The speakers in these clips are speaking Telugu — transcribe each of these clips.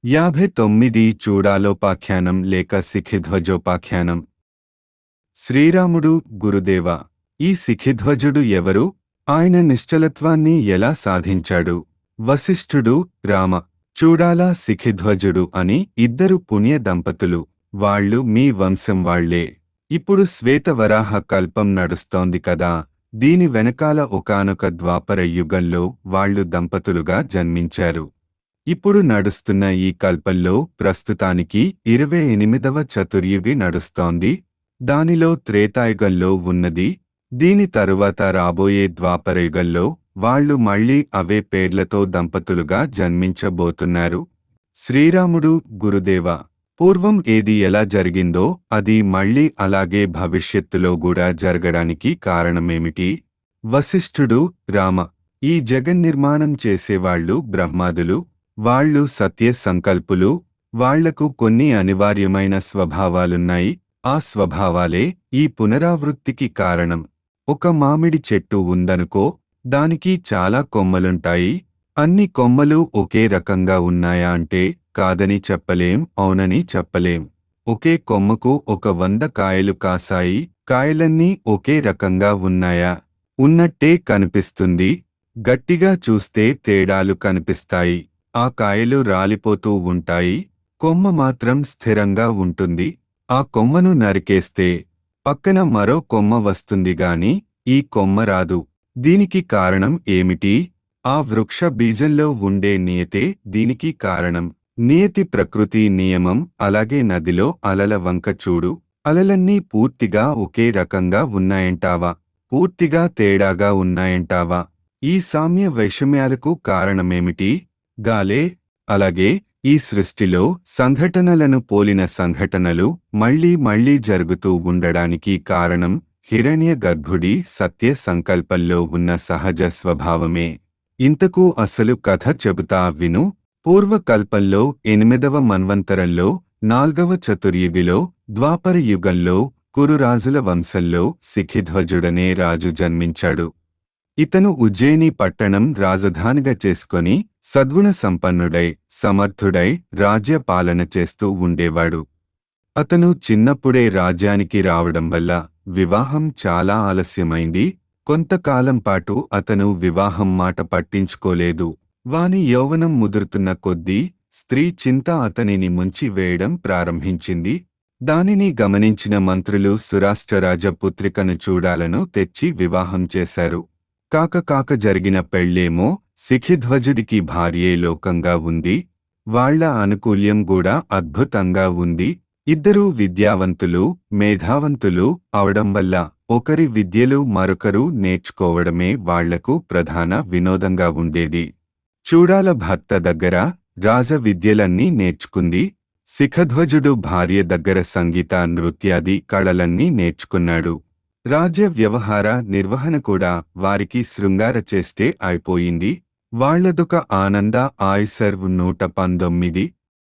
59 చూడాలోపాఖ్యానం లేక శిఖిధ్వజోపాఖ్యానం. శ్రీరాముడు గురుదేవ, ఈ శిఖిధ్వజుడు ఎవరు? ఆయన నిశ్చలత్వాన్ని ఎలా సాధించాడు? వశిష్ఠుడు రామ, చూడాల శిఖిధ్వజుడు అని ఇద్దరు పుణ్య దంపతులు. వాళ్ళు మీ వంశం వాళ్లే. ఇప్పుడు శ్వేతవరాహ కల్పం నడుస్తోంది కదా, దీని వెనకాల ఒకానొక ద్వాపర యుగంలో వాళ్ళు దంపతులుగా జన్మించారు. ఇప్పుడు నడుస్తున్న ఈ కల్పంలో ప్రస్తుతానికి 28వ చతుర్యుగి నడుస్తోంది. దానిలో త్రేతాయుగంలో ఉన్నది. దీని తరువాత రాబోయే ద్వాపరయుగంలో వాళ్ళు మళ్లీ అవే పేర్లతో దంపతులుగా జన్మించబోతున్నారు. శ్రీరాముడు గురుదేవ, పూర్వం ఏది ఎలా జరిగిందో అది మళ్లీ అలాగే భవిష్యత్తులో కూడా జరగడానికి కారణమేమిటి? వశిష్ఠుడు రామ, ఈ జగన్నిర్మాణం చేసేవాళ్లు బ్రహ్మాదులు. వాళ్ళు సత్య సంకల్పులు. వాళ్లకు కొన్ని అనివార్యమైన స్వభావాలున్నాయి. ఆ స్వభావాలే ఈ పునరావృత్తికి కారణం. ఒక మామిడి చెట్టు ఉందనుకో, దానికి చాలా కొమ్మలుంటాయి. అన్ని కొమ్మలు ఒకే రకంగా ఉన్నాయా అంటే కాదని చెప్పలేం, అవునని చెప్పలేం. ఒకే కొమ్మకు 100 కాయలు కాసాయి. కాయలన్నీ ఒకే రకంగా ఉన్నాయా? ఉన్నట్టే కనిపిస్తుంది. గట్టిగా చూస్తే తేడాలు కనిపిస్తాయి. ఆ కాయలు రాలిపోతూ ఉంటాయి. కొమ్మ మాత్రం స్థిరంగా ఉంటుంది. ఆ కొమ్మను నరికేస్తే పక్కన మరో కొమ్మ వస్తుందిగాని ఈ కొమ్మ రాదు. దీనికి కారణం ఏమిటి? ఆ వృక్ష బీజంలో ఉండే నియతే దీనికి కారణం. నియతి ప్రకృతి నియమం. అలాగే నదిలో అలల వంక చూడు. అలలన్నీ పూర్తిగా ఒకే రకంగా ఉన్నాయంటావా? పూర్తిగా తేడాగా ఉన్నాయంటావా? ఈ సామ్య వైషమ్యాలకు కారణమేమిటి? గాలే. అలాగే ఈ సృష్టిలో సంఘటనలను పోలిన సంఘటనలు మళ్లీ మళ్లీ జరుగుతూ ఉండడానికి కారణం హిరణ్య గర్భుడి సత్య సంకల్పంలో ఉన్న సహజ స్వభావమే. ఇంతకు అసలు కథ చెబుతా విను. పూర్వకల్పంలో 8వ మన్వంతరంలో 4వ చతుర్యుగిలో ద్వాపర యుగంలో కురురాజుల వంశంలో శిఖిధ్వజుడనే రాజు జన్మించాడు. ఇతను ఉజ్జయిని పట్టణం రాజధానిగా చేసుకొని సద్గుణ సంపన్నుడై సమర్థుడై రాజ్య పాలన చేస్తూ ఉండేవాడు. అతను చిన్నప్పుడే రాజ్యానికి రావడం వల్ల వివాహం చాలా ఆలస్యమైంది. కొంతకాలం పాటు అతను వివాహం మాట పట్టించుకోలేదు. వాని యౌవనం ముదురుతున్న కొద్దీ స్త్రీ చింత అతనిని ముంచి వేయడం ప్రారంభించింది. దానిని గమనించిన మంత్రులు సురాష్ట్రరాజ పుత్రికను చూడాలను తెచ్చి వివాహం చేశారు. కాక జరిగిన పెళ్ళేమో శిఖిధ్వజుడికి భార్యే లోకంగా ఉంది. వాళ్ల అనుకూల్యం కూడా అద్భుతంగా ఉంది. ఇద్దరూ విద్యావంతులు, మేధావంతులు అవడం వల్ల ఒకరి విద్యలు మరొకరు నేర్చుకోవడమే వాళ్లకు ప్రధాన వినోదంగా ఉండేది. చూడాల భర్త దగ్గర రాజ విద్యలన్నీ నేర్చుకుంది. శిఖధ్వజుడు భార్య దగ్గర సంగీత నృత్యాది కళలన్నీ నేర్చుకున్నాడు. రాజ్య వ్యవహార నిర్వహణ కూడా వారికి శృంగార చేస్తే అయిపోయింది. వాళ్లదొక ఆనంద ఆయుసర్వ్ 119.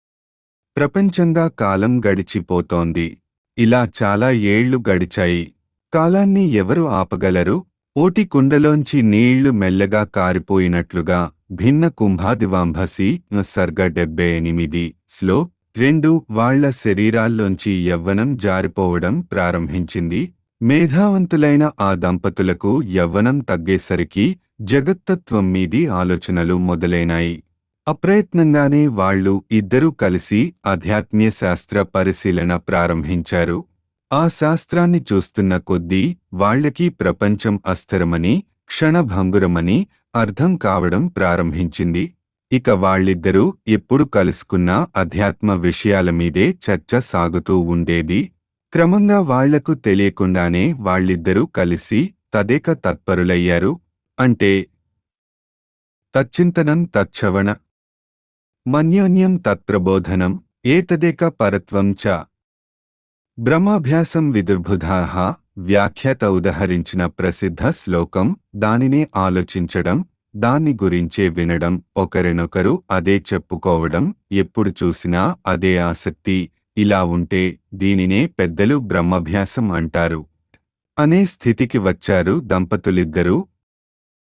ప్రపంచంగా కాలం గడిచిపోతోంది. ఇలా చాలా ఏళ్లు గడిచాయి. కాలాన్ని ఎవరు ఆపగలరు? ఓటి కుండలోంచి నీళ్లు మెల్లగా కారిపోయినట్లుగా భిన్న కుంభాదివాంభసి సర్గ 78 స్లో 2 వాళ్ల శరీరాల్లోంచి యవ్వనం జారిపోవడం ప్రారంభించింది. మేధావంతులైన ఆ దంపతులకు యవ్వనం తగ్గేసరికి జగత్తత్వం మీది ఆలోచనలు మొదలైనాయి. అప్రయత్నంగానే వాళ్ళు ఇద్దరూ కలిసి ఆధ్యాత్మ్య శాస్త్ర పరిశీలన ప్రారంభించారు. ఆ శాస్త్రాన్ని చూస్తున్న కొద్దీ వాళ్లకి ప్రపంచం అస్థిరమని, క్షణభంగురమని అర్థం కావడం ప్రారంభించింది. ఇక వాళ్ళిద్దరూ ఎప్పుడు కలుసుకున్నా అధ్యాత్మ విషయాల మీదే చర్చ సాగుతూ ఉండేది. క్రమంగా వాళ్లకు తెలియకుండానే వాళ్ళిద్దరూ కలిసి తదేక తత్పరులయ్యారు. అంటే తచ్చింతనం తచ్ఛవణ మన్యోన్యం తత్ప్రబోధనం ఏతదేక పరత్వం చ. బ్రహ్మాభ్యాసం విదుర్బుధాః వ్యాఖ్యాత ఉదహరించిన ప్రసిద్ధ శ్లోకం. దానినే ఆలోచించడం, దాన్ని గురించే వినడం, ఒకరినొకరు అదే చెప్పుకోవడం, ఎప్పుడు చూసినా అదే ఆసక్తి. ఇలా ఉంటే దీనినే పెద్దలు బ్రహ్మభ్యాసం అంటారు. అనే స్థితికి వచ్చారు దంపతులిద్దరూ.